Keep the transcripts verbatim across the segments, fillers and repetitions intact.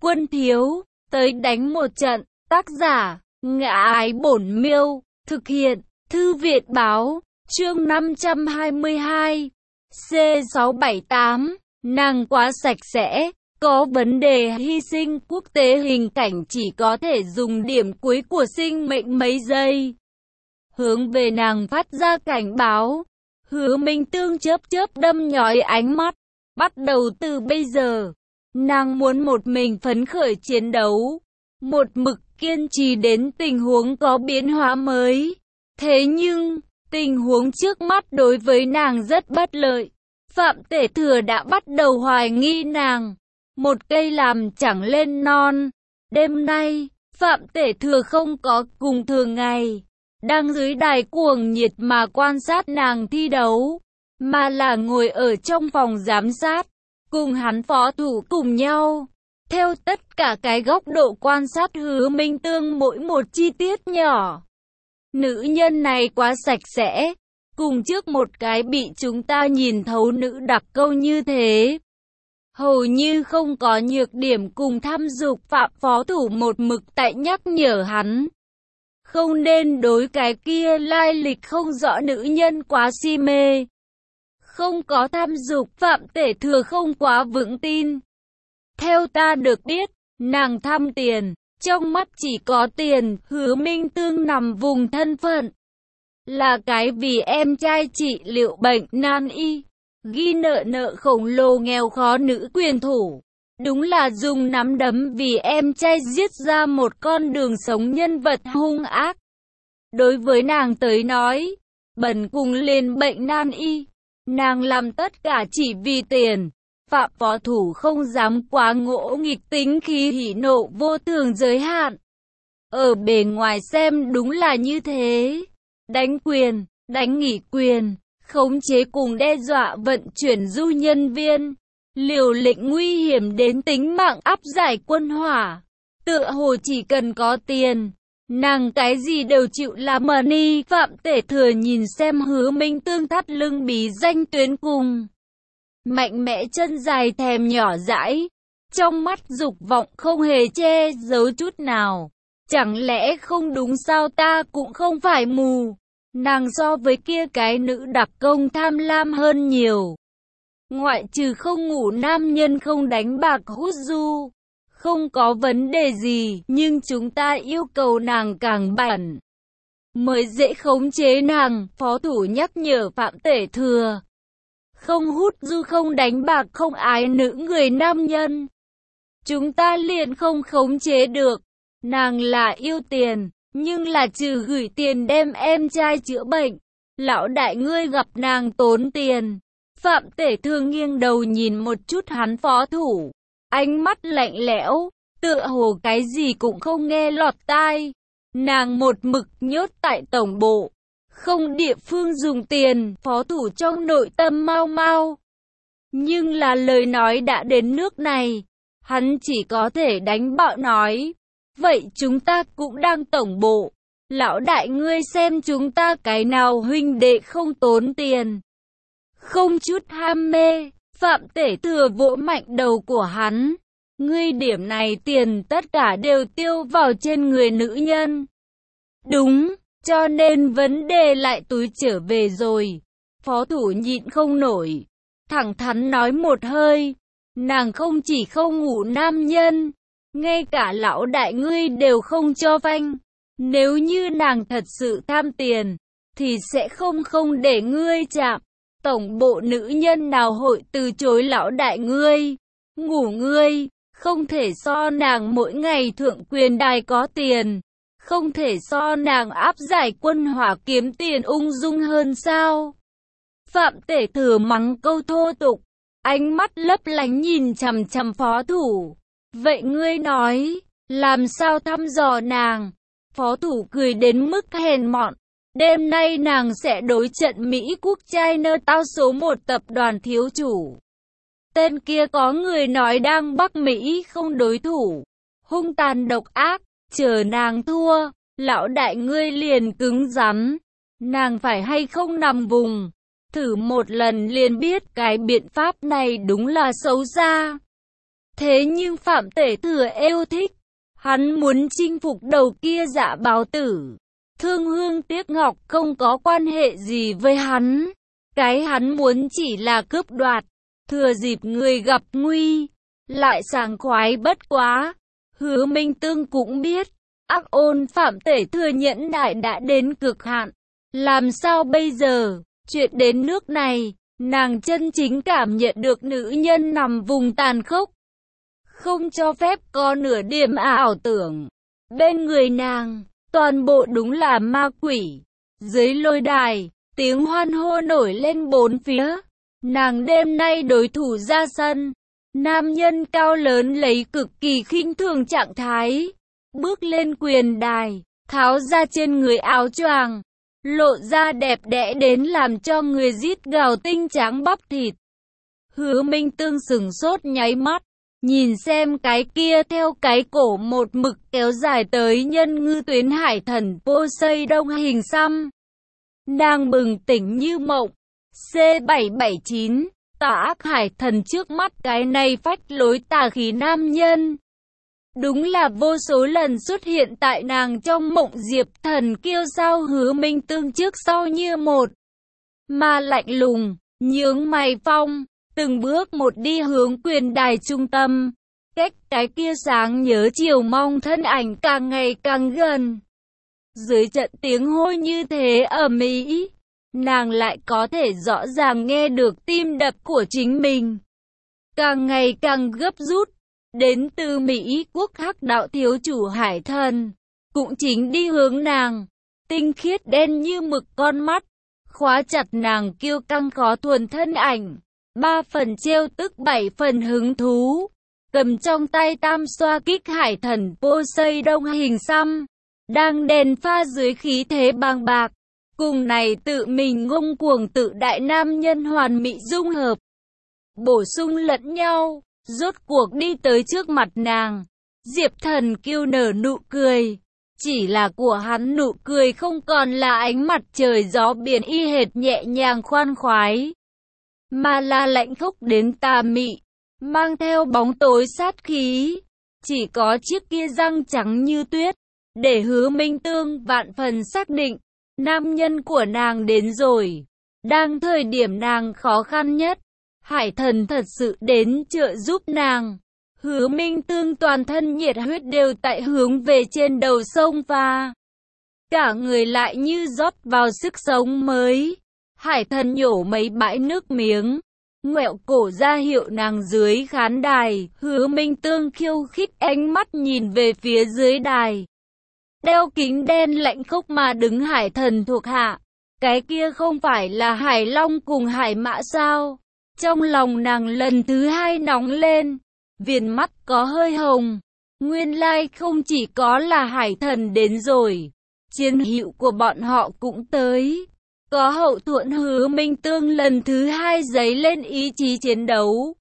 Quân thiếu, tới đánh một trận. Tác giả, Ngã Ái Bổn Miêu. Thực hiện, Thư viện Báo. Chương năm trăm hai mươi hai. C sáu bảy tám. Nàng quá sạch sẽ. Có vấn đề hy sinh quốc tế, hình cảnh chỉ có thể dùng điểm cuối của sinh mệnh mấy giây. Hướng về nàng phát ra cảnh báo. Hứa Minh Tương chớp chớp đâm nhói ánh mắt. Bắt đầu từ bây giờ, nàng muốn một mình phấn khởi chiến đấu. Một mực kiên trì đến tình huống có biến hóa mới. Thế nhưng, tình huống trước mắt đối với nàng rất bất lợi. Phạm Tể Thừa đã bắt đầu hoài nghi nàng. Một cây làm chẳng lên non. Đêm nay, Phạm Tể Thừa không có cùng thường ngày đang dưới đài cuồng nhiệt mà quan sát nàng thi đấu, mà là ngồi ở trong phòng giám sát, cùng hắn phó thủ cùng nhau, theo tất cả cái góc độ quan sát Hứa Minh Tương mỗi một chi tiết nhỏ. Nữ nhân này quá sạch sẽ, cùng trước một cái bị chúng ta nhìn thấu nữ đặc câu như thế. Hầu như không có nhược điểm cùng tham dục. Phạm phó thủ một mực tại nhắc nhở hắn. Không nên đối cái kia lai lịch không rõ nữ nhân quá si mê. Không có tham dục. Phạm Tể Thừa không quá vững tin. Theo ta được biết, nàng tham tiền, trong mắt chỉ có tiền. Hứa Minh Tương nằm vùng thân phận là cái vì em trai trị liệu bệnh nan y, ghi nợ nợ khổng lồ nghèo khó nữ quyền thủ. Đúng là dùng nắm đấm vì em trai giết ra một con đường sống nhân vật hung ác. Đối với nàng tới nói, bần cùng liền bệnh nan y, nàng làm tất cả chỉ vì tiền. Phạm phó thủ không dám quá ngỗ nghịch, tính khí hỉ nộ vô thường giới hạn. Ở bề ngoài xem đúng là như thế. Đánh quyền, đánh nghỉ quyền, khống chế cùng đe dọa vận chuyển du nhân viên, liều lĩnh nguy hiểm đến tính mạng áp giải quân hỏa. Tựa hồ chỉ cần có tiền, nàng cái gì đều chịu làm. Money. Phạm Tể Thừa nhìn xem Hứa Minh Tương thắt lưng bí danh tuyến cùng mạnh mẽ chân dài thèm nhỏ dãi, trong mắt dục vọng không hề che giấu chút nào. Chẳng lẽ không đúng sao? Ta cũng không phải mù. Nàng so với kia cái nữ đặc công tham lam hơn nhiều. Ngoại trừ không ngủ nam nhân, không đánh bạc hút du, không có vấn đề gì. Nhưng chúng ta yêu cầu nàng càng bản mới dễ khống chế nàng. Phó thủ nhắc nhở Phạm Tể Thừa. Không hút du, không đánh bạc, không ái nữ người nam nhân, chúng ta liền không khống chế được. Nàng là yêu tiền, nhưng là trừ gửi tiền đem em trai chữa bệnh, lão đại ngươi gặp nàng tốn tiền. Phạm Tể Thừa nghiêng đầu nhìn một chút hắn phó thủ, ánh mắt lạnh lẽo, tựa hồ cái gì cũng không nghe lọt tai. Nàng một mực nhốt tại tổng bộ, không địa phương dùng tiền. Phó thủ trong nội tâm mau mau, nhưng là lời nói đã đến nước này, hắn chỉ có thể đánh bạo nói. Vậy chúng ta cũng đang tổng bộ, lão đại ngươi xem chúng ta cái nào huynh đệ không tốn tiền, không chút ham mê. Phạm Tể Thừa vỗ mạnh đầu của hắn. Ngươi điểm này tiền tất cả đều tiêu vào trên người nữ nhân. Đúng, cho nên vấn đề lại túi trở về rồi. Phó thủ nhịn không nổi, thẳng thắn nói một hơi. Nàng không chỉ không ngủ nam nhân, ngay cả lão đại ngươi đều không cho phanh. Nếu như nàng thật sự tham tiền, thì sẽ không không để ngươi chạm. Tổng bộ nữ nhân nào hội từ chối lão đại ngươi. Ngủ ngươi, không thể so nàng mỗi ngày thượng quyền đài có tiền, không thể so nàng áp giải quân hỏa kiếm tiền ung dung hơn sao? Phạm Tể Thừa mắng câu thô tục, ánh mắt lấp lánh nhìn chằm chằm phó thủ. Vậy ngươi nói, làm sao thăm dò nàng? Phó thủ cười đến mức hèn mọn. Đêm nay nàng sẽ đối trận Mỹ Quốc China tao số một tập đoàn thiếu chủ. Tên kia có người nói đang Bắc Mỹ không đối thủ, hung tàn độc ác. Chờ nàng thua, lão đại ngươi liền cứng rắn. Nàng phải hay không nằm vùng, thử một lần liền biết cái biện pháp này đúng là xấu xa. Thế nhưng Phạm Tể Thừa yêu thích, hắn muốn chinh phục đầu kia Dạ Báo Tử. Thương Hương tiếc ngọc không có quan hệ gì với hắn. Cái hắn muốn chỉ là cướp đoạt, thừa dịp người gặp nguy, lại sảng khoái bất quá. Hứa Minh Tương cũng biết, ác ôn Phạm Tể Thừa nhẫn nại đã đến cực hạn. Làm sao bây giờ? Chuyện đến nước này, nàng chân chính cảm nhận được nữ nhân nằm vùng tàn khốc. Không cho phép có nửa điểm ảo tưởng. Bên người nàng, toàn bộ đúng là ma quỷ. Dưới lôi đài, tiếng hoan hô nổi lên bốn phía. Nàng đêm nay đối thủ ra sân. Nam nhân cao lớn lấy cực kỳ khinh thường trạng thái. Bước lên quyền đài, tháo ra trên người áo choàng. Lộ ra đẹp đẽ đến làm cho người rít gào tinh trắng bắp thịt. Hứa Minh Tương sừng sốt nháy mắt. Nhìn xem cái kia theo cái cổ một mực kéo dài tới nhân ngư tuyến hải thần Poseidon hình xăm. Nàng bừng tỉnh như mộng. C bảy bảy chín, tà ác hải thần trước mắt cái này phách lối tà khí nam nhân. Đúng là vô số lần xuất hiện tại nàng trong mộng diệp thần kiêu sao. Hứa Minh Tương trước sau như một. Mà lạnh lùng, nhướng mày phong. Từng bước một đi hướng quyền đài trung tâm. Cách cái kia sáng nhớ chiều mong thân ảnh càng ngày càng gần. Dưới trận tiếng hô như thế ầm ĩ, nàng lại có thể rõ ràng nghe được tim đập của chính mình. Càng ngày càng gấp rút. Đến từ Mỹ quốc hắc đạo thiếu chủ hải thần. Cũng chính đi hướng nàng. Tinh khiết đen như mực con mắt. Khóa chặt nàng kiêu căng khó thuần thân ảnh. Ba phần trêu tức bảy phần hứng thú. Cầm trong tay tam xoa kích hải thần Poseidon hình xăm. Đang đèn pha dưới khí thế bàng bạc. Cùng này tự mình ngông cuồng tự đại nam nhân hoàn mỹ dung hợp. Bổ sung lẫn nhau. Rốt cuộc đi tới trước mặt nàng. Diệp thần kiêu nở nụ cười. Chỉ là của hắn nụ cười không còn là ánh mặt trời gió biển y hệt nhẹ nhàng khoan khoái. Mà là lạnh khốc đến tà mị. Mang theo bóng tối sát khí. Chỉ có chiếc kia răng trắng như tuyết. Để Hứa Minh Tương vạn phần xác định. Nam nhân của nàng đến rồi. Đang thời điểm nàng khó khăn nhất. Hải thần thật sự đến trợ giúp nàng. Hứa Minh Tương toàn thân nhiệt huyết đều tại hướng về trên đầu sông pha. Cả người lại như rót vào sức sống mới. Hải thần nhổ mấy bãi nước miếng. Ngoẹo cổ ra hiệu nàng dưới khán đài. Hứa Minh Tương khiêu khích ánh mắt nhìn về phía dưới đài. Đeo kính đen lạnh khốc mà đứng hải thần thuộc hạ. Cái kia không phải là Hải Long cùng Hải Mã sao? Trong lòng nàng lần thứ hai nóng lên. Viền mắt có hơi hồng. Nguyên lai không chỉ có là hải thần đến rồi. Chiến hữu của bọn họ cũng tới. Có hậu thuẫn. Hứa Minh Tương lần thứ hai dấy lên ý chí chiến đấu.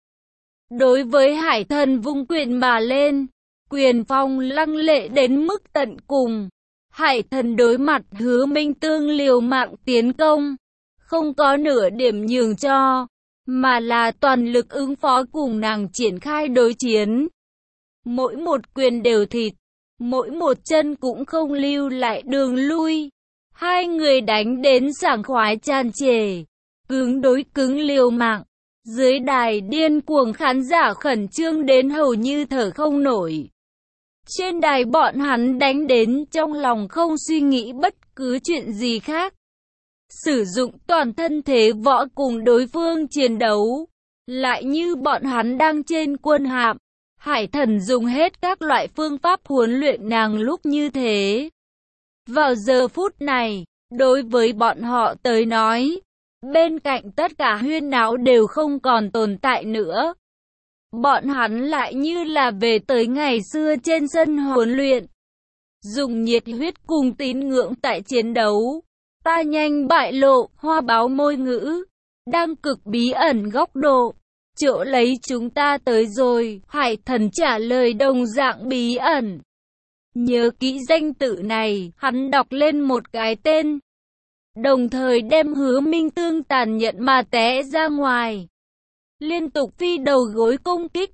Đối với hải thần vung quyền mà lên. Quyền phong lăng lệ đến mức tận cùng. Hải thần đối mặt Hứa Minh Tương liều mạng tiến công. Không có nửa điểm nhường cho. Mà là toàn lực ứng phó cùng nàng triển khai đối chiến. Mỗi một quyền đều thịt. Mỗi một chân cũng không lưu lại đường lui. Hai người đánh đến sảng khoái tràn trề. Cứng đối cứng liều mạng. Dưới đài điên cuồng khán giả khẩn trương đến hầu như thở không nổi. Trên đài bọn hắn đánh đến trong lòng không suy nghĩ bất cứ chuyện gì khác. Sử dụng toàn thân thế võ cùng đối phương chiến đấu. Lại như bọn hắn đang trên quân hạm. Hải thần dùng hết các loại phương pháp huấn luyện nàng lúc như thế. Vào giờ phút này, đối với bọn họ tới nói, bên cạnh tất cả huyên náo đều không còn tồn tại nữa. Bọn hắn lại như là về tới ngày xưa trên sân huấn luyện. Dùng nhiệt huyết cùng tín ngưỡng tại chiến đấu. Ta nhanh bại lộ, hoa báo môi ngữ. Đang cực bí ẩn góc độ. Chỗ lấy chúng ta tới rồi. Hải thần trả lời đồng dạng bí ẩn. Nhớ kỹ danh tự này, hắn đọc lên một cái tên. Đồng thời đem Hứa Minh Tương tàn nhẫn mà té ra ngoài. Liên tục phi đầu gối công kích.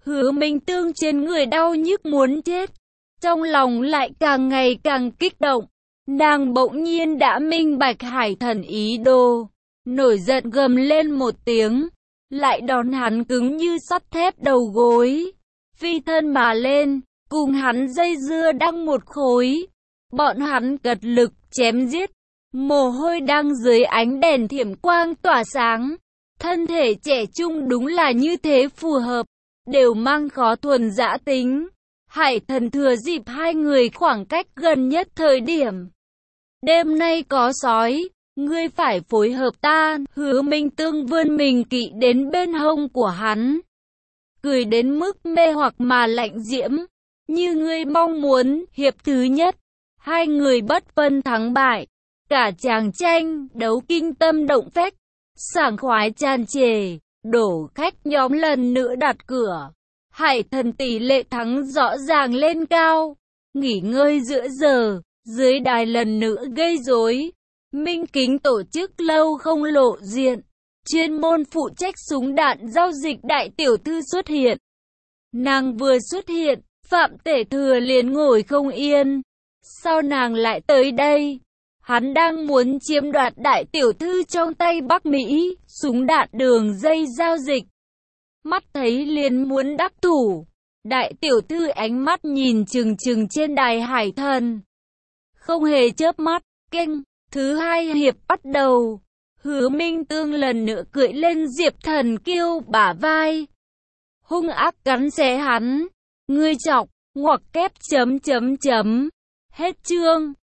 Hứa Minh Tương trên người đau nhức muốn chết, trong lòng lại càng ngày càng kích động. Nàng bỗng nhiên đã minh bạch Hải Thần ý đồ, nổi giận gầm lên một tiếng, lại đón hắn cứng như sắt thép đầu gối, phi thân mà lên, cùng hắn dây dưa đăng một khối. Bọn hắn cật lực chém giết, mồ hôi đang dưới ánh đèn thiểm quang tỏa sáng. Thân thể trẻ trung đúng là như thế phù hợp, đều mang khó thuần dã tính. Hải Thần thừa dịp hai người khoảng cách gần nhất thời điểm. Đêm nay có sói, ngươi phải phối hợp ta. Hứa Minh Tương vươn mình kỵ đến bên hông của hắn, cười đến mức mê hoặc mà lạnh diễm. Như ngươi mong muốn, hiệp thứ nhất, hai người bất phân thắng bại. Cả chàng tranh, đấu kinh tâm động phách, sảng khoái tràn trề, đổ khách nhóm lần nữa đặt cửa. Hải Thần tỷ lệ thắng rõ ràng lên cao. Nghỉ ngơi giữa giờ, dưới đài lần nữa gây rối. Minh Kính tổ chức lâu không lộ diện, chuyên môn phụ trách súng đạn giao dịch đại tiểu thư xuất hiện. Nàng vừa xuất hiện, Phạm Tể Thừa liền ngồi không yên. Sao nàng lại tới đây? Hắn đang muốn chiếm đoạt đại tiểu thư trong tay Bắc Mỹ, súng đạn đường dây giao dịch. Mắt thấy liền muốn đắc thủ, đại tiểu thư ánh mắt nhìn chừng chừng trên đài Hải Thần, không hề chớp mắt. Kênh thứ hai hiệp bắt đầu. Hứa Minh Tương lần nữa cưỡi lên Diệp Thần Kiêu bả vai, hung ác cắn xé hắn. Ngươi chọc, ngoặc kép chấm chấm chấm. Hết chương.